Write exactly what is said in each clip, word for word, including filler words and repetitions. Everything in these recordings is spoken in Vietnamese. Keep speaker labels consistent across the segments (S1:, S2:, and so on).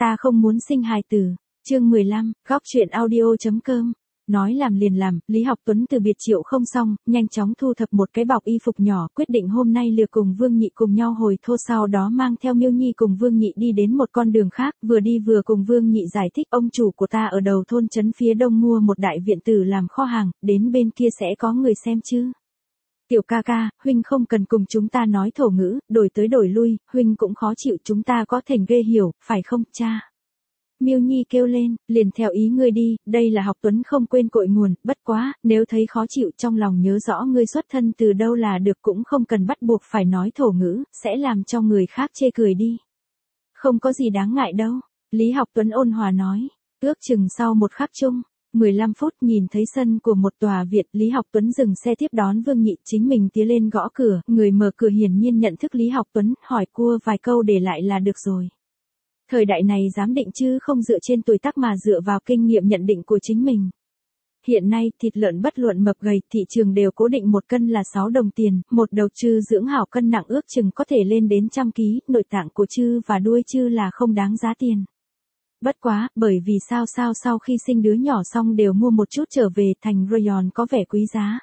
S1: Ta không muốn sinh hài tử. Chương mười lăm, góc truyện audio.com. Nói làm liền làm, Lý Học Tuấn từ biệt Triệu Không xong, nhanh chóng thu thập một cái bọc y phục nhỏ, quyết định hôm nay lừa cùng Vương Nhị cùng nhau hồi thô, sau đó mang theo Miêu Nhi cùng Vương Nhị đi đến một con đường khác, vừa đi vừa cùng Vương Nhị giải thích, ông chủ của ta ở đầu thôn trấn phía đông mua một đại viện tử làm kho hàng, đến bên kia sẽ có người xem chứ. Tiểu ca ca, huynh không cần cùng chúng ta nói thổ ngữ, đổi tới đổi lui, huynh cũng khó chịu, chúng ta có thành ghê hiểu, phải không, cha? Miêu Nhi kêu lên, liền theo ý ngươi đi, đây là Học Tuấn không quên cội nguồn, bất quá, nếu thấy khó chịu trong lòng nhớ rõ ngươi xuất thân từ đâu là được, cũng không cần bắt buộc phải nói thổ ngữ, sẽ làm cho người khác chê cười đi. Không có gì đáng ngại đâu, Lý Học Tuấn ôn hòa nói, ước chừng sau một khắc chung. mười lăm phút nhìn thấy sân của một tòa viện, Lý Học Tuấn dừng xe tiếp đón Vương Nhị, chính mình tiến lên gõ cửa, người mở cửa hiển nhiên nhận thức Lý Học Tuấn, hỏi cua vài câu để lại là được rồi. Thời đại này giám định chứ không dựa trên tuổi tác mà dựa vào kinh nghiệm nhận định của chính mình. Hiện nay, thịt lợn bất luận mập gầy, thị trường đều cố định một cân là sáu đồng tiền, một đầu trư dưỡng hảo cân nặng ước chừng có thể lên đến trăm ký, nội tạng của trư và đuôi trư là không đáng giá tiền. Bất quá, bởi vì sao sao sau khi sinh đứa nhỏ xong đều mua một chút trở về, thành rayon có vẻ quý giá.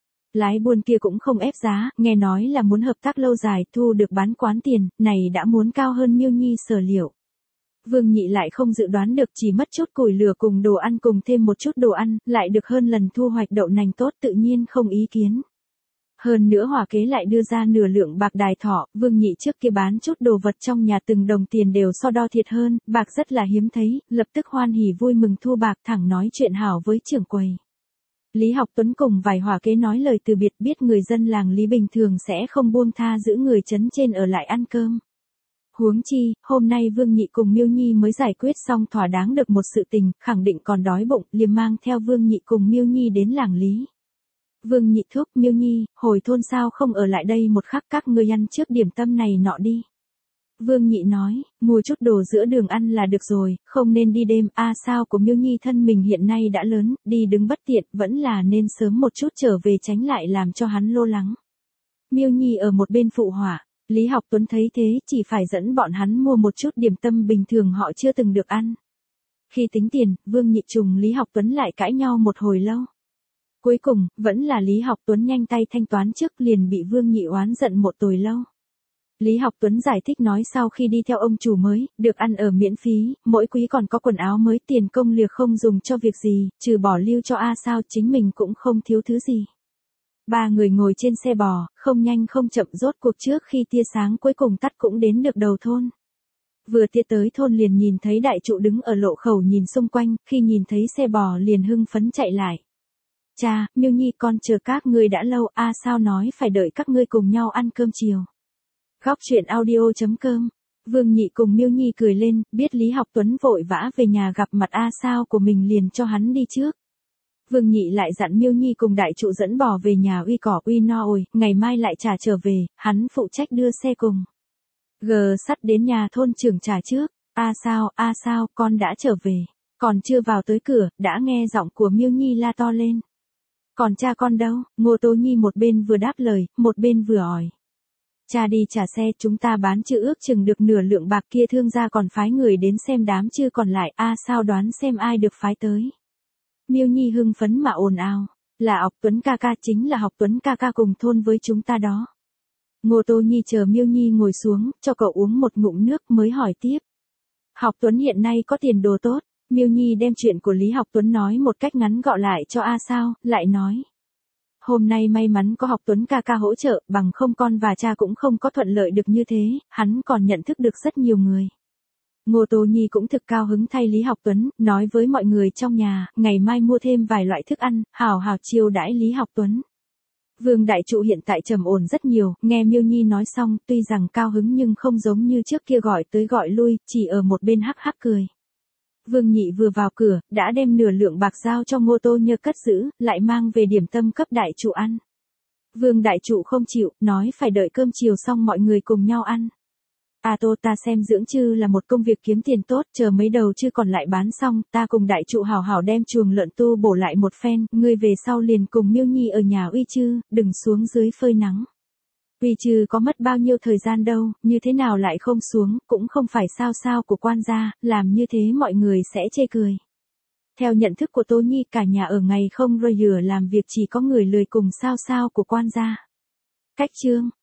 S1: Lái buôn kia cũng không ép giá, nghe nói là muốn hợp tác lâu dài, thu được bán quán tiền, này đã muốn cao hơn Miêu Nhi sở liệu. Vương Nhị lại không dự đoán được, chỉ mất chút củi lửa cùng đồ ăn cùng thêm một chút đồ ăn, lại được hơn lần thu hoạch đậu nành tốt, tự nhiên không ý kiến. Hơn nữa hỏa kế lại đưa ra nửa lượng bạc đài thọ, Vương Nhị trước kia bán chút đồ vật trong nhà từng đồng tiền đều so đo thiệt hơn, bạc rất là hiếm thấy, lập tức hoan hỉ vui mừng thu bạc, thẳng nói chuyện hảo với trưởng quầy. Lý Học Tuấn cùng vài hỏa kế nói lời từ biệt, biết người dân làng Lý bình thường sẽ không buông tha giữ người trấn trên ở lại ăn cơm. Huống chi, hôm nay Vương Nhị cùng Miêu Nhi mới giải quyết xong thỏa đáng được một sự tình, khẳng định còn đói bụng, liền mang theo Vương Nhị cùng Miêu Nhi đến làng Lý. Vương Nhị thúc, Miêu Nhi, hồi thôn sao không ở lại đây một khắc, các ngươi ăn trước điểm tâm này nọ đi. Vương Nhị nói, mua chút đồ giữa đường ăn là được rồi, không nên đi đêm, a à, sao của Miêu Nhi thân mình hiện nay đã lớn, đi đứng bất tiện, vẫn là nên sớm một chút trở về tránh lại làm cho hắn lo lắng. Miêu Nhi ở một bên phụ họa, Lý Học Tuấn thấy thế, chỉ phải dẫn bọn hắn mua một chút điểm tâm bình thường họ chưa từng được ăn. Khi tính tiền, Vương Nhị trùng Lý Học Tuấn lại cãi nhau một hồi lâu. Cuối cùng, vẫn là Lý Học Tuấn nhanh tay thanh toán trước, liền bị Vương Nhị oán giận một hồi lâu. Lý Học Tuấn giải thích nói sau khi đi theo ông chủ mới, được ăn ở miễn phí, mỗi quý còn có quần áo mới, tiền công liệt không dùng cho việc gì, trừ bỏ lưu cho A sao, chính mình cũng không thiếu thứ gì. Ba người ngồi trên xe bò, không nhanh không chậm, rốt cuộc trước khi tia sáng cuối cùng tắt cũng đến được đầu thôn. Vừa tia tới thôn liền nhìn thấy đại trụ đứng ở lộ khẩu nhìn xung quanh, khi nhìn thấy xe bò liền hưng phấn chạy lại. Cha, Miêu Nhi con chờ các ngươi đã lâu, a à, sao nói phải đợi các ngươi cùng nhau ăn cơm chiều. Góc truyện audio.com. Vương Nhị cùng Miêu Nhi cười lên, biết Lý Học Tuấn vội vã về nhà gặp mặt a à, sao của mình liền cho hắn đi trước. Vương Nhị lại dặn Miêu Nhi cùng đại trụ dẫn bò về nhà uy cỏ uy no ồi, ngày mai lại trả trở về, hắn phụ trách đưa xe cùng. Gờ sắt đến nhà thôn trưởng trả trước, a à, sao, a à, sao, con đã trở về, còn chưa vào tới cửa, đã nghe giọng của Miêu Nhi la to lên. Còn cha con đâu? Ngô Tố Nhi một bên vừa đáp lời, một bên vừa hỏi. Cha đi trả xe, chúng ta bán chữ ước chừng được nửa lượng bạc, kia thương gia còn phái người đến xem đám chưa còn lại, a à, sao đoán xem ai được phái tới. Miêu Nhi hưng phấn mà ồn ào, là Học Tuấn ca ca, chính là Học Tuấn ca ca cùng thôn với chúng ta đó. Ngô Tố Nhi chờ Miêu Nhi ngồi xuống, cho cậu uống một ngụm nước mới hỏi tiếp. Học Tuấn hiện nay có tiền đồ tốt. Miêu Nhi đem chuyện của Lý Học Tuấn nói một cách ngắn gọn lại cho A sao, lại nói. Hôm nay may mắn có Học Tuấn ca ca hỗ trợ, bằng không con và cha cũng không có thuận lợi được như thế, hắn còn nhận thức được rất nhiều người. Ngô Tố Nhi cũng thực cao hứng thay Lý Học Tuấn, nói với mọi người trong nhà, ngày mai mua thêm vài loại thức ăn, hào hào chiêu đãi Lý Học Tuấn. Vương đại trụ hiện tại trầm ổn rất nhiều, nghe Miêu Nhi nói xong, tuy rằng cao hứng nhưng không giống như trước kia gọi tới gọi lui, chỉ ở một bên hắc hắc cười. Vương Nhị vừa vào cửa, đã đem nửa lượng bạc giao cho Ngô Tô Nhơ cất giữ, lại mang về điểm tâm cấp đại trụ ăn. Vương đại trụ không chịu, nói phải đợi cơm chiều xong mọi người cùng nhau ăn. À tô ta xem dưỡng chư là một công việc kiếm tiền tốt, chờ mấy đầu chư còn lại bán xong, ta cùng đại trụ hào hào đem chuồng lợn tu bổ lại một phen, ngươi về sau liền cùng Miêu Nhi ở nhà uy chư, đừng xuống dưới phơi nắng. Vì trừ có mất bao nhiêu thời gian đâu, như thế nào lại không xuống, cũng không phải sao sao của quan gia, làm như thế mọi người sẽ chê cười. Theo nhận thức của Tố Nhi, cả nhà ở ngày không rơi rửa làm việc, chỉ có người lười cùng sao sao của quan gia. Cách chương